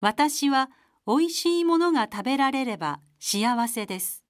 私はおいしいものが食べられれば幸せです。